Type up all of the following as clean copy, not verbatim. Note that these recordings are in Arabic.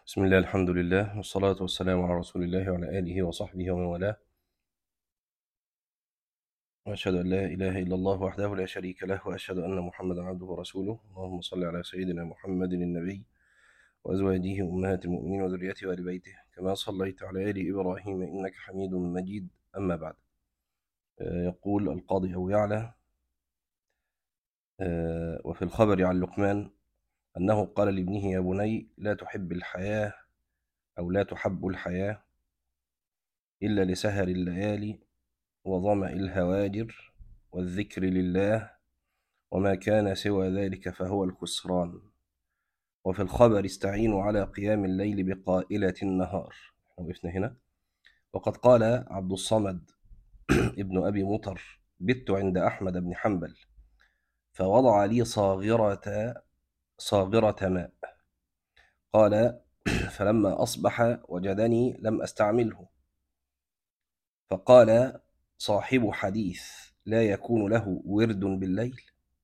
بسم الله الحمد لله والصلاة والسلام على رسول الله وعلى آله وصحبه ومن والاه، وأشهد أن لا إله إلا الله وحده لا شريك له، وأشهد أن محمدا عبده ورسوله. اللهم صل على سيدنا محمد النبي وأزواجه أمهات المؤمنين وذريته وآل بيته كما صليت على آل إبراهيم إنك حميد مجيد. أما بعد، يقول القاضي أبو يعلى وفي الخبر عن لقمان أنه قال لابنه: يا بني لا تحب الحياة أو لا تحب الحياة إلا لسهر الليالي وظمأ الهواجر والذكر لله، وما كان سوى ذلك فهو الخسران. وفي الخبر استعينوا على قيام الليل بقائلة النهار. وقفنا هنا. وقد قال عبد الصمد ابن أبي مطر: بت عند أحمد بن حنبل فوضع لي صاغرة ماء. قال: فلما أصبح وجدني لم أستعمله، فقال: صاحب حديث لا يكون له ورد بالليل.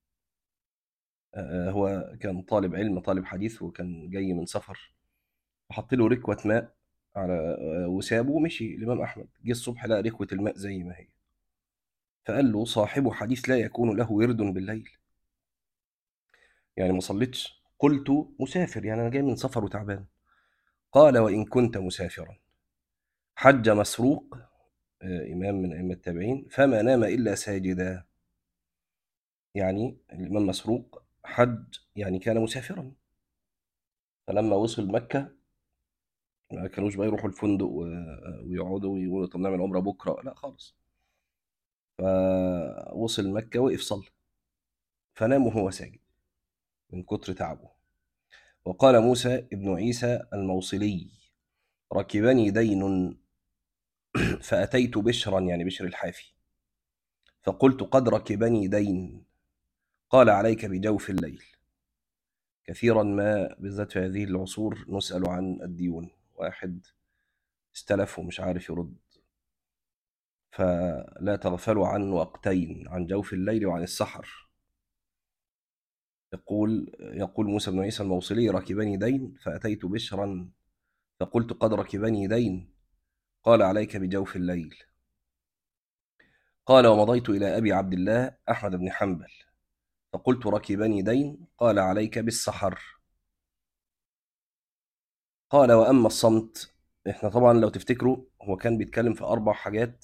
هو كان طالب علم، طالب حديث، وكان جاي من سفر، فحط له ركوة ماء على وسابه ومشي. الإمام أحمد جه الصبح لقى ركوة الماء زي ما هي، فقال له: صاحب حديث لا يكون له ورد بالليل، يعني ما صليتش. قلت: مسافر، يعني أنا جاي من سفر وتعبان. قال: وإن كنت مسافرا. حج مسروق، إمام من أئمة التابعين، فما نام إلا ساجدا. يعني الإمام مسروق حج، يعني كان مسافرا، فلما وصل مكة ما كانوش بقى يروحوا الفندق ويقعدوا ويقولوا طب نعمل عمرة بكرة، لا خالص. فوصل مكة وقف صلى، فنام وهو ساجد من كتر تعبه. وقال موسى ابن عيسى الموصلي: ركبني دين فأتيت بشرا، يعني بشر الحافي، فقلت: قد ركبني دين. قال: عليك بجوف الليل. كثيرا ما بالذات في هذه العصور نسأل عن الديون، واحد استلف ومش عارف يرد، فلا تغفلوا عن وقتين: عن جوف الليل وعن السحر. يقول موسى بن عيسى الموصلي: ركبني دين فأتيت بشرا فقلت: قد ركبني دين. قال: عليك بجوف الليل. قال: ومضيت إلى أبي عبد الله أحمد بن حنبل فقلت: ركبني دين. قال: عليك بالسحر. قال: وأما الصمت. احنا طبعا لو تفتكروا هو كان بيتكلم في أربع حاجات،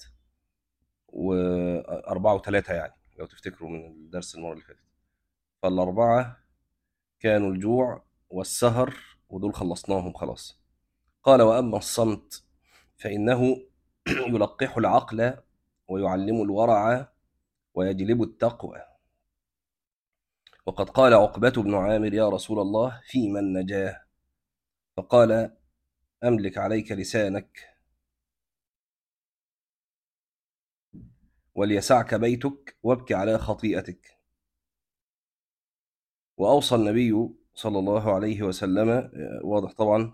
وأربعة وثلاثة، يعني لو تفتكروا من الدرس المرة اللي فاتت، فالأربعة كانوا الجوع والسهر، ودول خلصناهم خلاص. قال: وأما الصمت فإنه يلقح العقل ويعلم الورع ويجلب التقوى. وقد قال عقبة بن عامر: يا رسول الله فيما النجاة؟ فقال: أملك عليك لسانك وليسعك بيتك وابك على خطيئتك. وأوصى النبي صلى الله عليه وسلم، واضح طبعا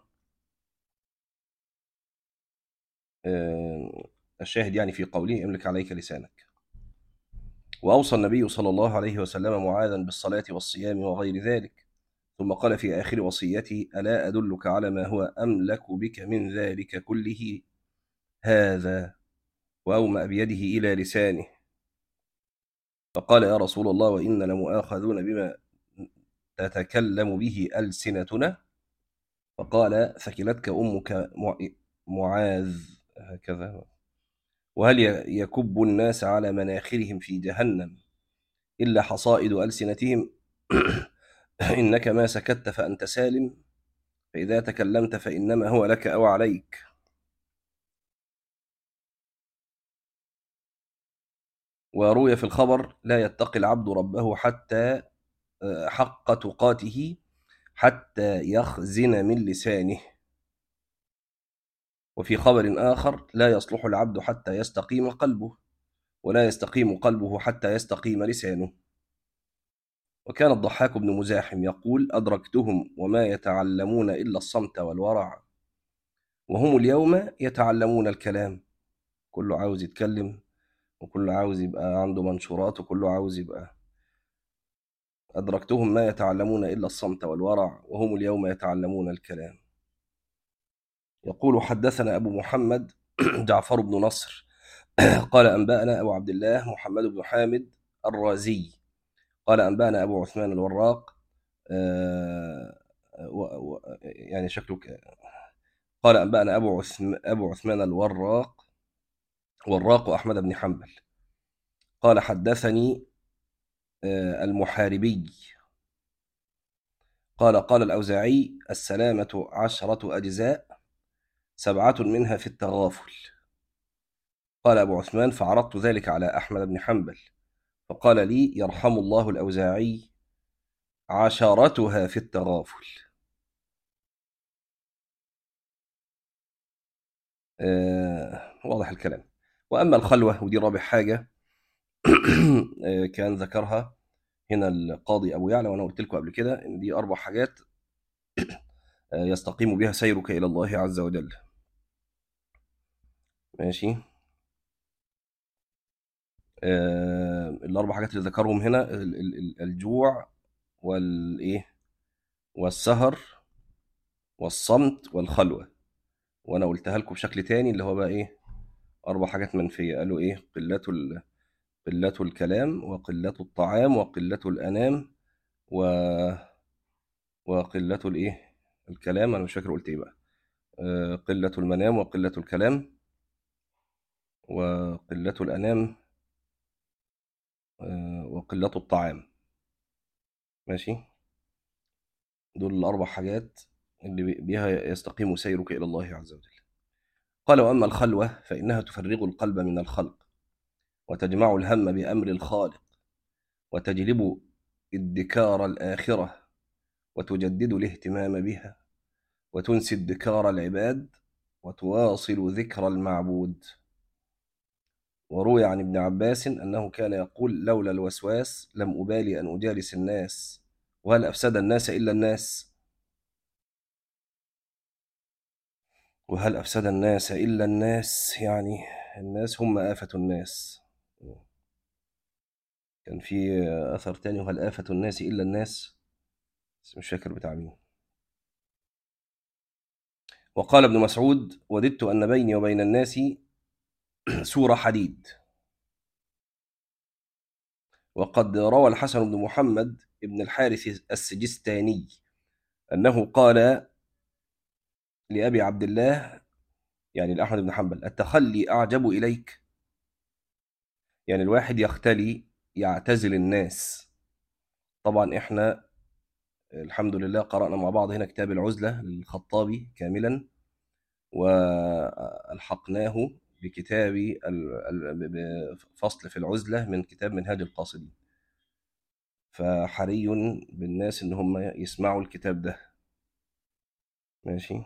الشاهد يعني في قوله: أملك عليك لسانك. وأوصى النبي صلى الله عليه وسلم معاذا بالصلاة والصيام وغير ذلك، ثم قال في آخر وصيته: ألا أدلك على ما هو أملك بك من ذلك كله هذا؟ وأومأ بيده إلى لسانه، فقال: يا رسول الله، وإنا لمؤاخذون بما تتكلم به ألسنتنا. فقال: ثكلتك أمك معاذ. هكذا. وهل يكب الناس على مناخرهم في جهنم إلا حصائد ألسنتهم؟ إنك ما سكت فأنت سالم، فإذا تكلمت فإنما هو لك أو عليك. وروي في الخبر: لا يتقي العبد ربه حتى حق تقاته حتى يخزن من لسانه. وفي خبر آخر: لا يصلح العبد حتى يستقيم قلبه، ولا يستقيم قلبه حتى يستقيم لسانه. وكان الضحاك بن مزاحم يقول: أدركتهم وما يتعلمون إلا الصمت والورع، وهم اليوم يتعلمون الكلام. كله عاوز يتكلم، وكله عاوز يبقى عنده منشورات، وكله عاوز يبقى. أدركتهم ما يتعلمون إلا الصمت والورع، وهم اليوم يتعلمون الكلام. يقول حدثنا أبو محمد جعفر بن نصر قال أنبأنا أبو عبد الله محمد بن حامد الرازي قال أنبأنا أبو عثمان الوراق يعني شكله قال أنبأنا أبو عثمان وراق أحمد بن حنبل قال حدثني المحاربي قال الأوزاعي السلامة 10 أجزاء 7 منها في التغافل. قال أبو عثمان فعرضت ذلك على أحمد بن حنبل فقال لي يرحم الله الأوزاعي 10 في التغافل. واضح الكلام. وأما الخلوة ودي رابع حاجة كان ذكرها هنا القاضي أبو يعلى، وأنا قلت لكم قبل كده إن دي 4 حاجات يستقيم بها سيرك إلى الله عز وجل. ماشي. ال4 حاجات اللي ذكرهم هنا الجوع والإيه والسهر والصمت والخلوة، وأنا قلتها لكم بشكل تاني اللي هو بقى إيه 4 حاجات منفية. قالوا إيه قلة الكلام وقلة الطعام وقلة الأنام وقلة الإيه الكلام. أنا مش فاكر قلت إيه بقى. قلة المنام وقلة الكلام وقلة الأنام وقلة الطعام. ماشي. دول ال4 حاجات اللي بها يستقيم سيرك إلى الله عز وجل. قال وأما الخلوة فإنها تفرغ القلب من الخلق وتجمع الهم بأمر الخالق وتجلب ادكار الآخرة وتجدد الاهتمام بها وتنسي ادكار العباد وتواصل ذكر المعبود. وروي عن ابن عباس أنه كان يقول لولا الوسواس لم أبالي أن أجالس الناس وهل أفسد الناس إلا الناس وهل أفسد الناس إلا الناس، يعني الناس هم آفة الناس. كان في أثر تاني وهل آفة الناس إلا الناس، بس مش فاكر بتاع مين. وقال ابن مسعود وددت أن بيني وبين الناس سور حديد. وقد روى الحسن بن محمد ابن الحارث السجستاني أنه قال لأبي عبد الله يعني لأحمد بن حنبل التخلي أعجب إليك، يعني الواحد يختلي يعتزل الناس. طبعا إحنا الحمد لله قرأنا مع بعض هنا كتاب العزلة للخطابي كاملا وألحقناه بكتاب فصل في العزلة من كتاب منهاج القاصدين، فحري بالناس إن هم يسمعوا الكتاب ده. ماشي.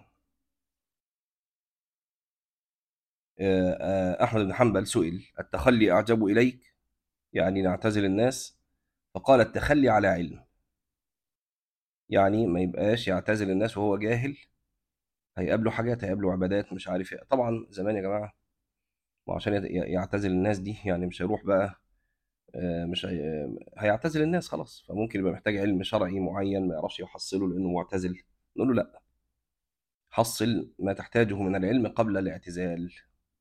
أحمد بن حنبل سئل التخلي أعجب إليك يعني نعتزل الناس، فقال التخلي على علم، يعني ما يبقاش يعتزل الناس وهو جاهل، هيقابله حاجات، هيقابله عبادات مش عارف ايه. طبعا زمان يا جماعة وعشان يعتزل الناس دي يعني مش هيروح بقى مش هيعتزل الناس خلاص، فممكن يبقى محتاج علم شرعي معين ما يعرفش يحصله لأنه معتزل. نقول له لا، حصل ما تحتاجه من العلم قبل الاعتزال.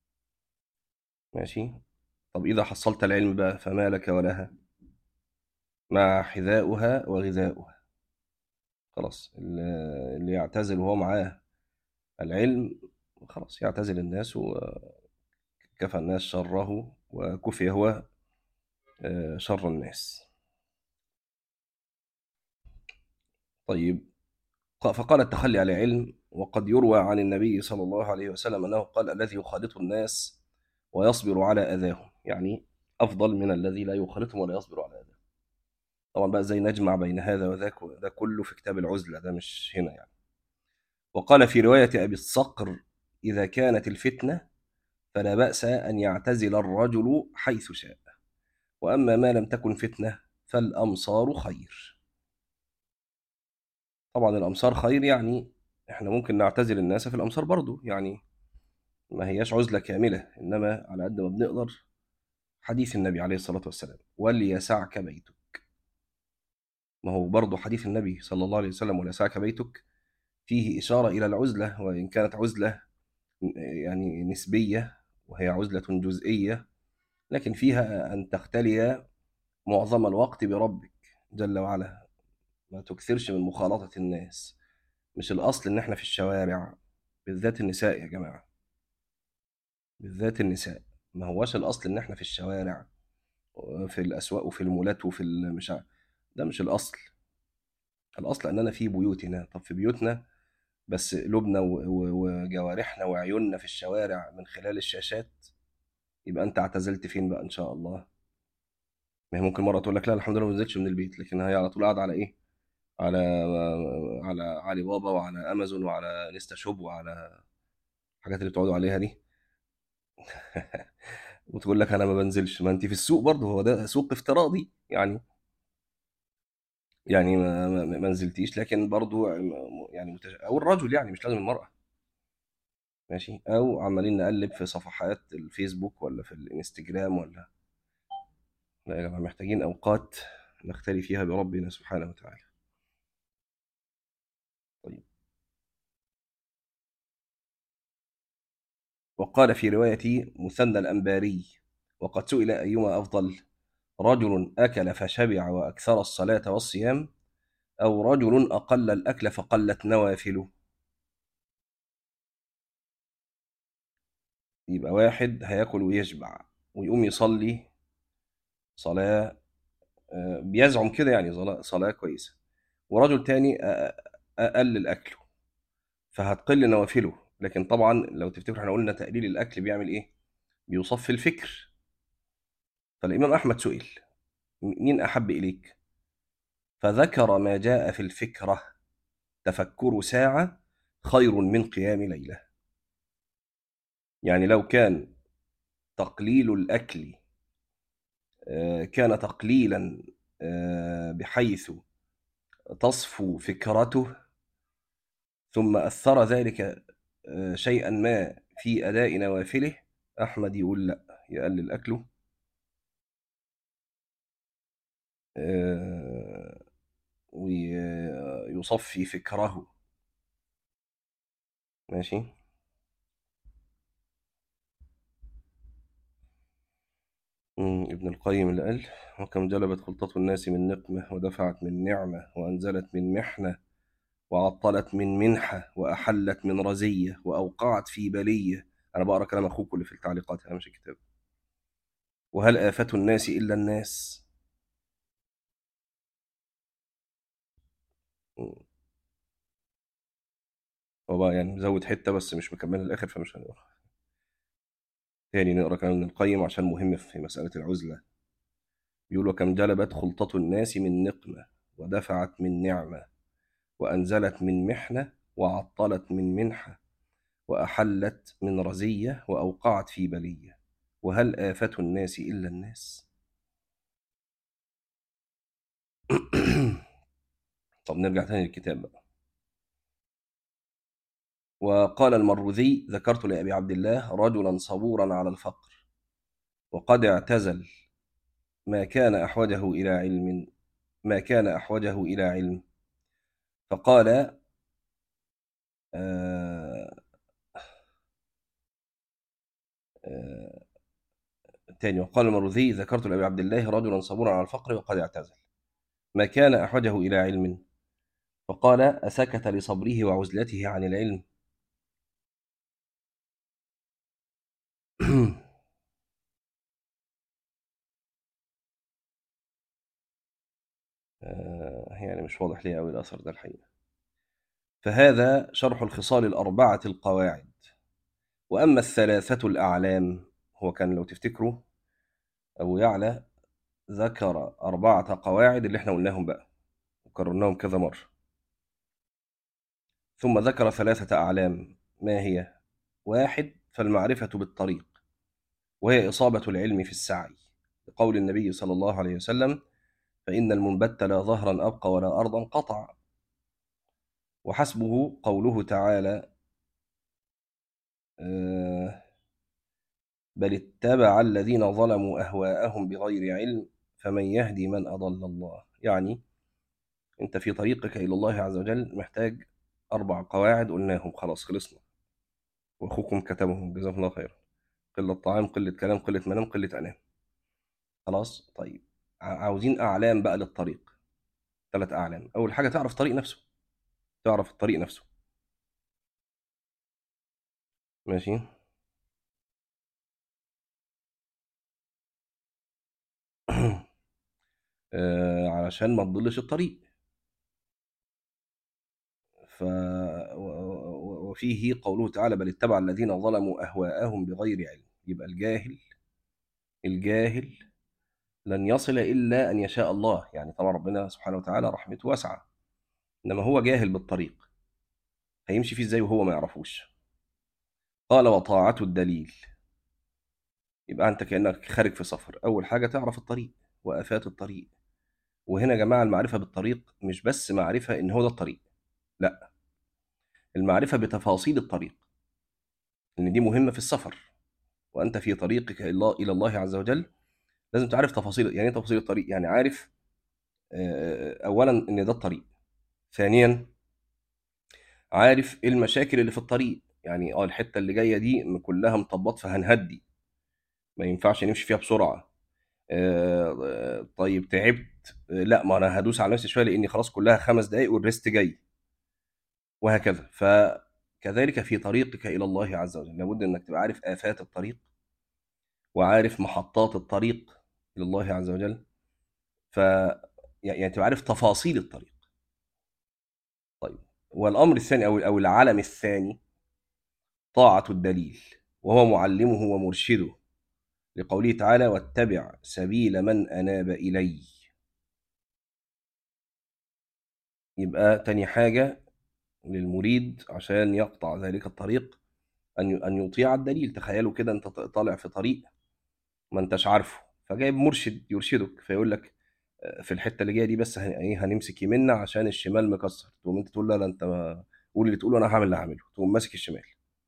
ماشي. طب إذا حصلت العلم بقى فما لك ولها مع حذاؤها وغذاؤها. خلاص اللي يعتزل وهو معاه العلم خلاص يعتزل الناس وكفى الناس شره وكفي هو شر الناس. طيب. فقال التخلي على علم. وقد يروى عن النبي صلى الله عليه وسلم أنه قال الذي يخالط الناس ويصبر على أذاهم يعني أفضل من الذي لا يخالطهم ولا يصبر على أذاهم. طبعا بقى زي نجمع بين هذا وذاك ده كله في كتاب العزلة، ده مش هنا يعني. وقال في رواية أبي الصقر إذا كانت الفتنة فلا بأس أن يعتزل الرجل حيث شاء، وأما ما لم تكن فتنة فالأمصار خير. طبعا الأمصار خير يعني إحنا ممكن نعتزل الناس في الأمصار برضو، يعني ما هياش عزلة كاملة، إنما على قد ما بنقدر. حديث النبي عليه الصلاة والسلام وليسعك بيتك، ما هو برضو حديث النبي صلى الله عليه وسلم وليسعك بيتك فيه إشارة إلى العزلة، وإن كانت عزلة يعني نسبية، وهي عزلة جزئية، لكن فيها أن تختلي معظم الوقت بربك جل وعلا، ما تكثرش من مخالطة الناس. مش الأصل إن إحنا في الشوارع، بالذات النساء يا جماعة، بالذات النساء. ما هواش الأصل إن إحنا في الشوارع، في الأسواق وفي المولات وفي مش ده مش الأصل. الأصل أننا في بيوتنا. طب في بيوتنا بس قلوبنا وجوارحنا وعيوننا في الشوارع من خلال الشاشات، يبقى أنت اعتزلت فين بقى إن شاء الله؟ ما هي ممكن مرة تقول لك لا الحمد لله ما نزلتش من البيت، لكن هي على طول قاعدة على إيه؟ على علي بابا وعلى أمازون وعلى انستا شوب وعلى الحاجات اللي بتقعدوا عليها دي. وتقول لك انا ما بنزلش. ما انت في السوق برضه، هو ده سوق افتراضي يعني. يعني ما نزلتيش، لكن برضه يعني او الرجل، يعني مش لازم المرأة. ماشي، او عمالين نقلب في صفحات الفيسبوك ولا في الانستجرام ولا. لا يا جماعة، محتاجين اوقات نختلي فيها بربنا سبحانه وتعالى. طيب. وقال في رواية مثنى الأنباري: وقد سئل أيما أفضل، رجل أكل فشبع وأكثر الصلاة والصيام، أو رجل أقل الأكل فقلت نوافله. يبقى واحد هياكل ويشبع ويقوم يصلي صلاة، بيزعم كده يعني صلاة كويسة، ورجل تاني أقل أكله فهتقل نوافله. لكن طبعا لو تفتكروا احنا قلنا تقليل الأكل بيعمل إيه؟ بيصفي الفكر. فالإمام أحمد سئل: مين أحب إليك؟ فذكر ما جاء في الفكرة: تفكر ساعة خير من قيام ليلة. يعني لو كان تقليل الأكل كان تقليلا بحيث تصفو فكرته، ثم أثر ذلك شيئا ما في أداء نوافله، أحمد يقول لا، يقلل أكله آه، ويصفي فكره. ماشي. ابن القيم اللي قال: وكم جلبت خلطة الناس من نقمة، ودفعت من نعمة، وأنزلت من محنة، وعطلت من منحة، وأحلت من رزية، وأوقعت في بلية. أنا بقرأ كلام أخوك اللي في التعليقات، أنا مش الكتاب. وهل آفة الناس إلا الناس؟ مم. هو بقى يعني مزود حتة بس مش مكمل الآخر، فمش هنقرأ تاني. نقرأ كلام ابن القيم عشان مهم في مسألة العزلة. بيقول: وكم جلبت خلطة الناس من نقمة، ودفعت من نعمة، وأنزلت من محنة، وعطلت من منحة، وأحلت من رزية، وأوقعت في بلية. وهل آفة الناس إلا الناس؟ طب نرجع تاني للكتاب بقى. وقال المروذي: ذكرت لأبي عبد الله رجلا صبورا على الفقر، وقد اعتزل ما كان أحوجه إلى علم ما كان أحوجه إلى علم، فقال آه آه تاني. وقال المروذي: ذكرت لأبي عبد الله رجلا صبورا على الفقر وقد اعتزل ما كان أحوجه إلى علم، فقال: أسكت لصبره وعزلته عن العلم؟ يعني مش واضح لي أوي الأثر ده الحقيقة. فهذا شرح الخصال الأربعة القواعد. وأما الثلاثة الأعلام، هو كان لو تفتكروا أبو يعلى ذكر أربعة قواعد اللي احنا قلناهم بقى وكررناهم كذا مرة، ثم ذكر ثلاثة أعلام. ما هي؟ واحد: فالمعرفة بالطريق، وهي إصابة العلم في السعي، لقول النبي صلى الله عليه وسلم: فإن المنبت لا ظهرا أبقى ولا أرضا قطع. وحسبه قوله تعالى: آه، بل اتبع الذين ظلموا أهواءهم بغير علم فمن يهدي من أضل الله. يعني أنت في طريقك إلى الله عز وجل محتاج أربع قواعد قلناهم، خلاص خلصنا. واخوكم كتبهم جزاكم الله خيرا. قله طعام، قله كلام، قله منام، قله انام. خلاص طيب. عاوزين اعلام بقى للطريق. 3 اعلام. اول حاجه تعرف طريق نفسه، تعرف الطريق نفسه. ماشي. علشان ما تضلش الطريق. ف وفيه قوله تعالى: بل اتبع الذين ظلموا أهواءهم بغير علم. يبقى الجاهل لن يصل إلا أن يشاء الله. يعني طبعا ربنا سبحانه وتعالى رحمته واسعة، إنما هو جاهل بالطريق، هيمشي فيه إزاي وهو ما يعرفوش؟ قال: وطاعته الدليل. يبقى أنت كأنك خارج في سفر، أول حاجة تعرف الطريق وآفات الطريق. وهنا يا جماعة المعرفة بالطريق مش بس معرفة إن هو ده الطريق، لا، المعرفة بتفاصيل الطريق، إن دي مهمة في السفر. وأنت في طريقك إلى الله عز وجل لازم تعرف تفاصيل. يعني إيه تفاصيل الطريق؟ يعني عارف أولا إن ده الطريق. ثانيا عارف إيه المشاكل اللي في الطريق. يعني الحتة اللي جاية دي كلها مطبات فهنهدي، ما ينفعش نمشي فيها بسرعة. طيب تعبت، لا، ما أنا هدوس على نفسي شوية لأني خلاص كلها 5 دقايق والريست جاي، وهكذا. فكذلك في طريقك إلى الله عز وجل لابد إنك تبقى عارف آفات الطريق، وعارف محطات الطريق إلى الله عز وجل. ف يعني تبقى عارف تفاصيل الطريق. طيب، والأمر الثاني أو العلم الثاني طاعة الدليل، وهو معلمه ومرشده، لقوله تعالى: واتبع سبيل من أناب إلي. يبقى تاني حاجة للمريد عشان يقطع ذلك الطريق أن يطيع الدليل. تخيلوا كده أنت طالع في طريق ما أنتش عارفه، فجايب مرشد يرشدك فيقول لك في الحتة اللي جاية دي بس هنمسك يمنا عشان الشمال مكسر. تقوم أنت تقول: لا لا، أنت قول اللي تقوله، أنا هعمل اللي هعمله. تقوم ماسك الشمال.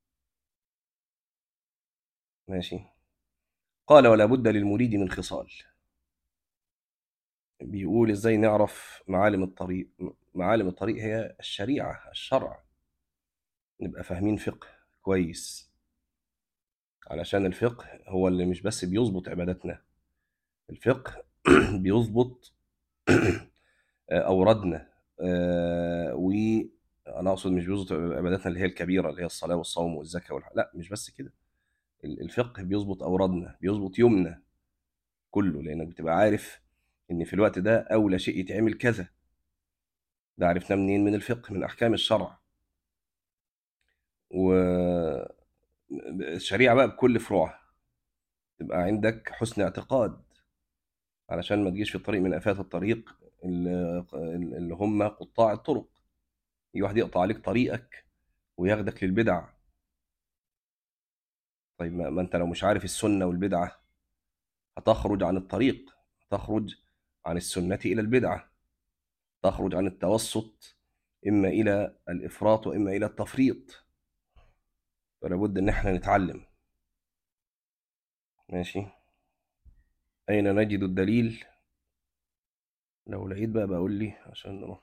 ماشي. قال: ولا بد للمريد من خصال. بيقول ازاي نعرف معالم الطريق. معالم الطريق هي الشريعة، الشرع. نبقى فاهمين فقه كويس، علشان الفقه هو اللي مش بس بيظبط عباداتنا، الفقه بيظبط أوردنا. وأنا أقصد مش بيظبط عباداتنا اللي هي الكبيرة، اللي هي الصلاة والصوم والزكاة لا، مش بس كده. الفقه بيظبط أوردنا، بيظبط يومنا كله، لأنك بتبقى عارف إن في الوقت ده أولى شيء يتعمل كذا. ده عرفناه منين؟ من الفقه، من أحكام الشرع. والشريعة بقى بكل فروعها تبقى عندك حسن اعتقاد، علشان ما تجيش في الطريق من آفات الطريق اللي هم قطاع الطرق. يجي واحد يقطع عليك طريقك وياخدك للبدع. طيب ما انت لو مش عارف السنة والبدعة هتخرج عن الطريق، هتخرج عن السنة إلى البدعة، تخرج عن التوسط إما إلى الإفراط وإما إلى التفريط. فلا بد إن احنا نتعلم. ماشي. أين نجد الدليل؟ لو لقيت بقى بقول لي عشان نروح.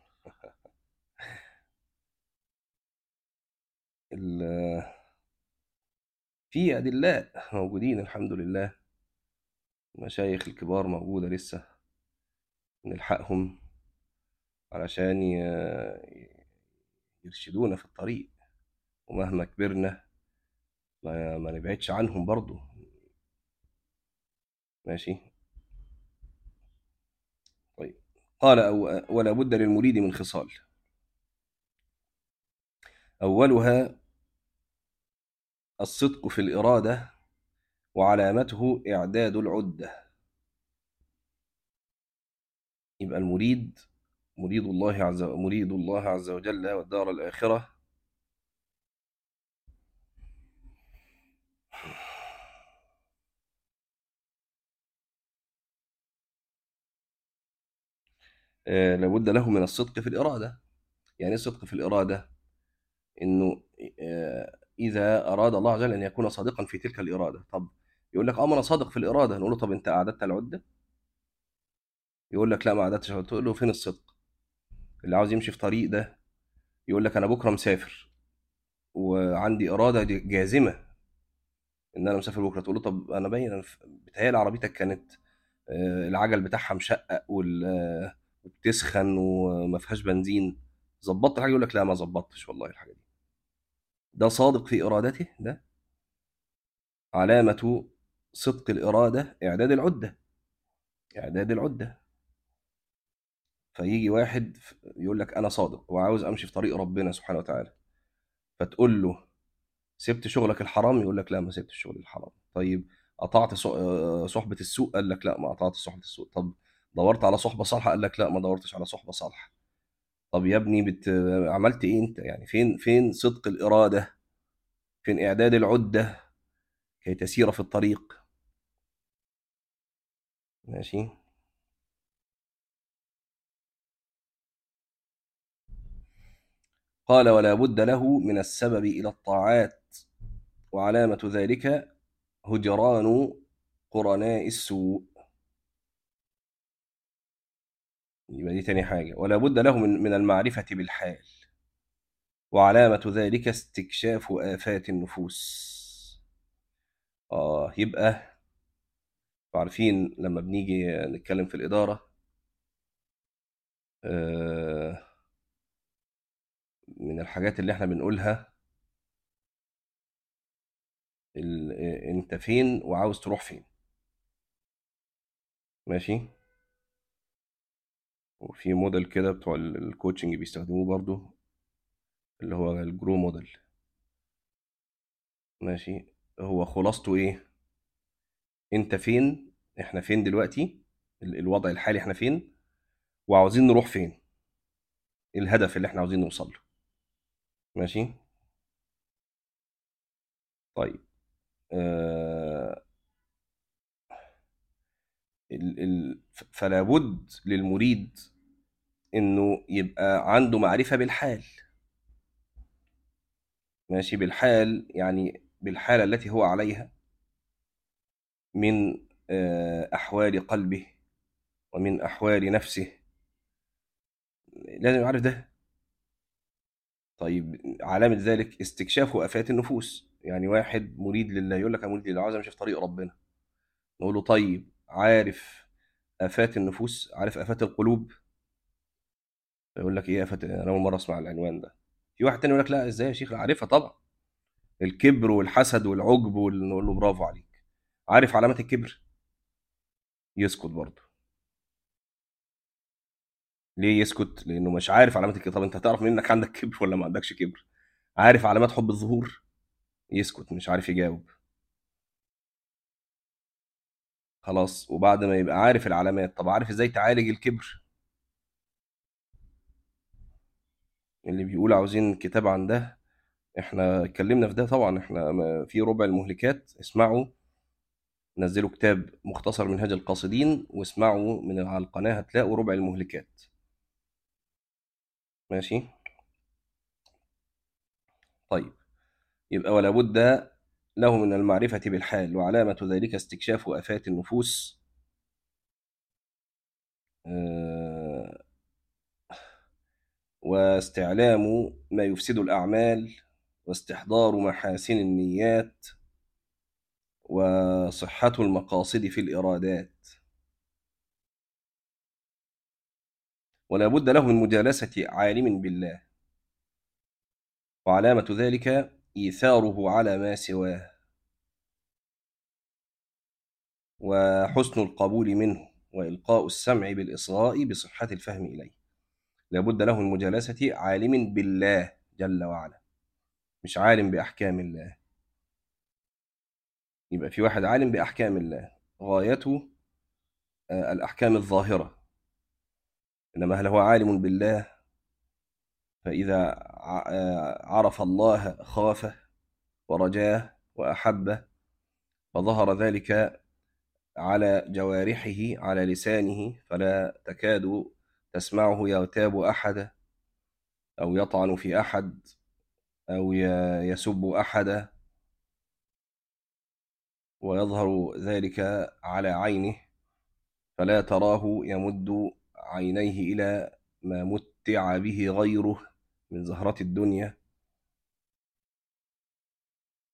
في أدلاء موجودين الحمد لله، المشايخ الكبار موجودة لسه، نلحقهم علشان يرشدونا في الطريق. ومهما كبرنا ما نبعدش عنهم برضو. ماشي. طيب. قال: ولا بد للمريد من خصال، أولها الصدق في الإرادة، وعلامته إعداد العدة. يبقى المريد مريد الله عز وجل والدار الآخرة لابد له من الصدق في الإرادة. يعني إيه الصدق في الإرادة؟ إنه إذا أراد الله عز وجل أن يكون صادقا في تلك الإرادة. طب يقول لك: ما أنا صادق في الإرادة. نقول له: طب أنت أعددت العدة؟ يقول لك: لا، ما أعددتش العدة. تقول له: فين الصدق؟ اللي عاوز يمشي في طريق ده يقول لك: أنا بكرة مسافر، وعندي إرادة جازمة إن أنا مسافر بكرة، تقول له طب أنا باين بتهيألي عربيتك كانت العجل بتاعها مشقق وبتسخن وما فيهاش بنزين، ظبطت الحاجة؟ يقول لك لا ما ظبطتش والله الحاجة دي. ده صادق في إرادته؟ ده علامة صدق الإرادة إعداد العدة، إعداد العدة. فيجي واحد يقول لك أنا صادق وعاوز أمشي في طريق ربنا سبحانه وتعالى، فتقول له سبت شغلك الحرام؟ يقول لك لا ما سبتش الشغل الحرام. طيب قطعت صحبة السوء؟ قال لك لا ما قطعتش صحبة السوء. طب دورت على صحبة صالحة؟ قال لك لا ما دورتش على صحبة صالحة. طب يا ابني عملت ايه انت؟ يعني فين صدق الإرادة؟ فين إعداد العدة كي تسير في الطريق؟ ماشي. قال ولا بد له من السبب إلى الطاعات، وعلامة ذلك هجران قرناء السوء. يبقى دي تاني حاجة، ولا بد له من المعرفة بالحال، وعلامة ذلك استكشاف آفات النفوس. يبقى عارفين لما بنيجي نتكلم في الإدارة، آه من الحاجات اللي احنا بنقولها انت فين وعاوز تروح فين. ماشي. وفي موديل كده بتوع الكوتشنج بيستخدموه برضو، اللي هو الجرو موديل. ماشي. هو خلاصته ايه؟ انت فين، احنا فين دلوقتي، الوضع الحالي احنا فين، وعاوزين نروح فين، الهدف اللي احنا عاوزين نوصل له. ماشي. طيب آه فلا بد للمريد انه يبقى عنده معرفة بالحال. ماشي. بالحال يعني بالحالة التي هو عليها من أحوال قلبه ومن أحوال نفسه، لازم يعرف ده. طيب علامة ذلك استكشاف آفات النفوس. يعني واحد مريد لله يقول لك أنا مريد لله عاوز أمشي في طريق ربنا، نقول له طيب عارف آفات النفوس، عارف آفات القلوب؟ يقول لك إيه آفات؟ أنا أول مرة أسمع العنوان ده. في واحد تاني يقول لك لا إزاي يا شيخ، عارفها طبعا، الكبر والحسد والعجب نقول له برافو عليك. عارف علامات الكبر؟ يسكت برضه. ليه يسكت؟ لأنه مش عارف علامات الكبر. طب أنت هتعرف منين إنك عندك كبر ولا ما عندكش كبر؟ عارف علامات حب الظهور؟ يسكت، مش عارف يجاوب. خلاص. وبعد ما يبقى عارف العلامات، طب عارف ازاي تعالج الكبر؟ اللي بيقول عاوزين كتاب عن ده، احنا اتكلمنا في ده طبعا. احنا في ربع المهلكات، اسمعوا، نزلوا كتاب مختصر منهاج القاصدين واسمعوا من على القناة هتلاقوا ربع المهلكات. ماشي. طيب يبقى ولا بد له من المعرفة بالحال، وعلامة ذلك استكشاف آفات النفوس، آه، واستعلام ما يفسد الأعمال، واستحضار محاسن النيات، وصحة المقاصد في الإرادات. ولا بد له من مجالسة عالم بالله، وعلامة ذلك إيثاره على ما سواه، وحسن القبول منه، وإلقاء السمع بالإصغاء بصحة الفهم إليه. لا بد له من مجالسة عالم بالله جل وعلا، مش عالم بأحكام الله. يبقى في واحد عالم بأحكام الله غايته الأحكام الظاهرة، إنما هل هو عالم بالله؟ فإذا عرف الله خافه ورجاه وأحبه، فظهر ذلك على جوارحه على لسانه، فلا تكاد تسمعه يغتاب أحد أو يطعن في أحد أو يسب أحد. ويظهر ذلك على عينه، فلا تراه يمد عينيه إلى ما متع به غيره من زهرة الدنيا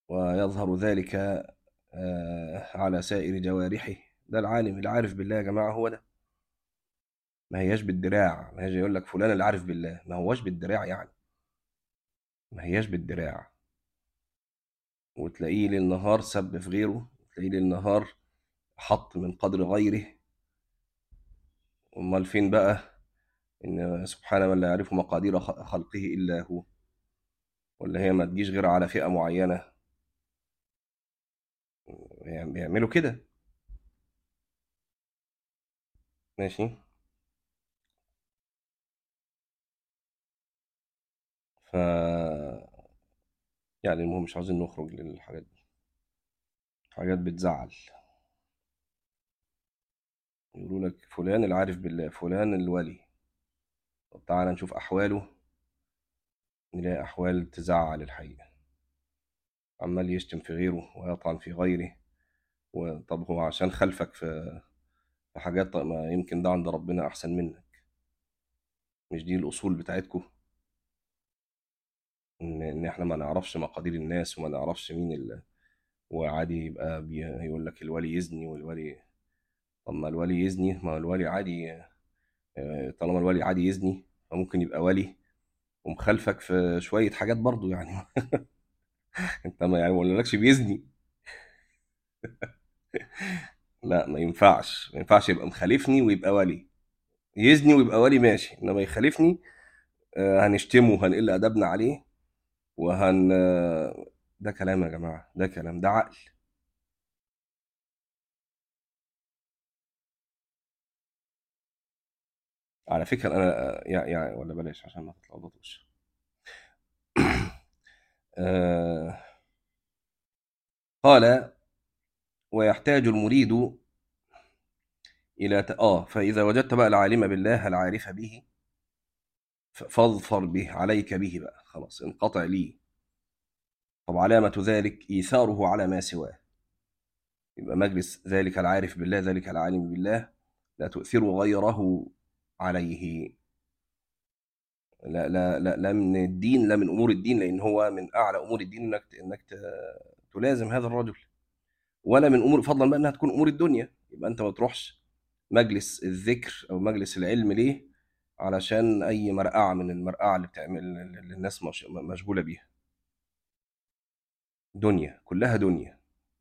ويظهر ذلك على سائر جوارحه. ده العالم العارف بالله يا جماعة، هو ده. ما هياش بالدراع، ما هياش يقول لك فلان اللي عارف بالله، ما هواش بالدراع يعني، ما هياش بالدراع. وتلاقيه ليل نهار سب في غيره، وتلاقيه ليل نهار حط من قدر غيره. امال فين بقى ان سبحان من لا يعرف مقادير خلقه الا هو؟ ولا هي ما تجيش غير على فئة معينة؟ يعني بيعملوا كده. ماشي. ف يعني المهم مش عاوزين نخرج للحاجات دي، حاجات بتزعل. يقولوا لك فلان العارف بالله، فلان الولي. طب تعالى نشوف أحواله، نلاقي أحوال تزعل الحقيقة. عمال يشتم في غيره ويطعن في غيره. وطب هو عشان خلفك في حاجات، طب ما يمكن ده عند ربنا أحسن منك. مش دي الأصول بتاعتكم؟ إن إحنا ما نعرفش مقادير الناس وما نعرفش مين وعادي يبقى يقول لك الولي يزني والولي. طب ما الولي يزني، ما الولي عادي. طالما الولي عادي يزني فممكن يبقى ولي ومخالفك في شوية حاجات برضو يعني. انت ما يعني ما قلنالكش بيزني. لا، ما ينفعش، ما ينفعش يبقى مخالفني ويبقى ولي. يزني ويبقى ولي ماشي، انما يخالفني هنشتمه وهنقل ادبنا عليه. وهن ده كلام يا جماعة؟ ده كلام؟ ده عقل؟ على فكرة انا يعني ولا بلاش عشان ما تتلخبطوش. آه، قال: ويحتاج المريد إلى فإذا وجدت بقى العالم بالله العارف به، فاظفر به، عليك به بقى، خلاص انقطع ليه. طب علامة ذلك إيثاره على ما سواه. يبقى مجلس ذلك العارف بالله، ذلك العالم بالله، لا تؤثر غيره عليه. لا لا لا، لا من الدين، لا من أمور الدين، لأن هو من أعلى أمور الدين إنك تلازم هذا الرجل. ولا من أمور، فضلا بقى إنها تكون أمور الدنيا. يبقى أنت ما تروحش مجلس الذكر أو مجلس العلم ليه؟ علشان أي مرقعة من المرقعة اللي بتعمل اللي الناس مشغولة بيها. دنيا، كلها دنيا.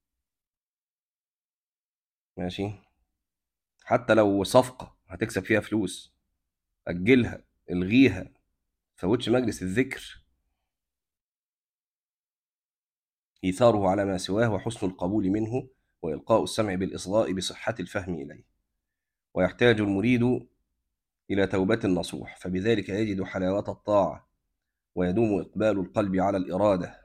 ماشي. حتى لو صفقة هتكسب فيها فلوس، أجلها، الغيها، فوتش مجلس الذكر. إيثاره على ما سواه وحسن القبول منه وإلقاء السمع بالإصغاء بصحة الفهم إليه. ويحتاج المريد إلى توبة نصوح، فبذلك يجد حلاوة الطاعة ويدوم إقبال القلب على الإرادة.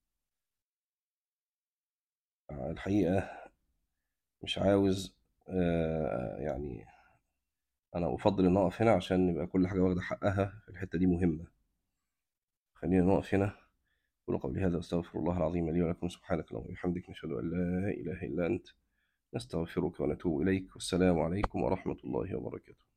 الحقيقة مش عاوز يعني أنا أفضل إن أقف هنا عشان نبقى كل حاجة واخدة حقها. الحتة دي مهمة. خلينا نقف هنا. أقول قولي هذا أستغفر الله العظيم لي ولكم. سبحانك اللهم وبحمدك، نشهد أن لا إله إلا أنت، نستغفرك ونتوب إليك. والسلام عليكم ورحمة الله وبركاته.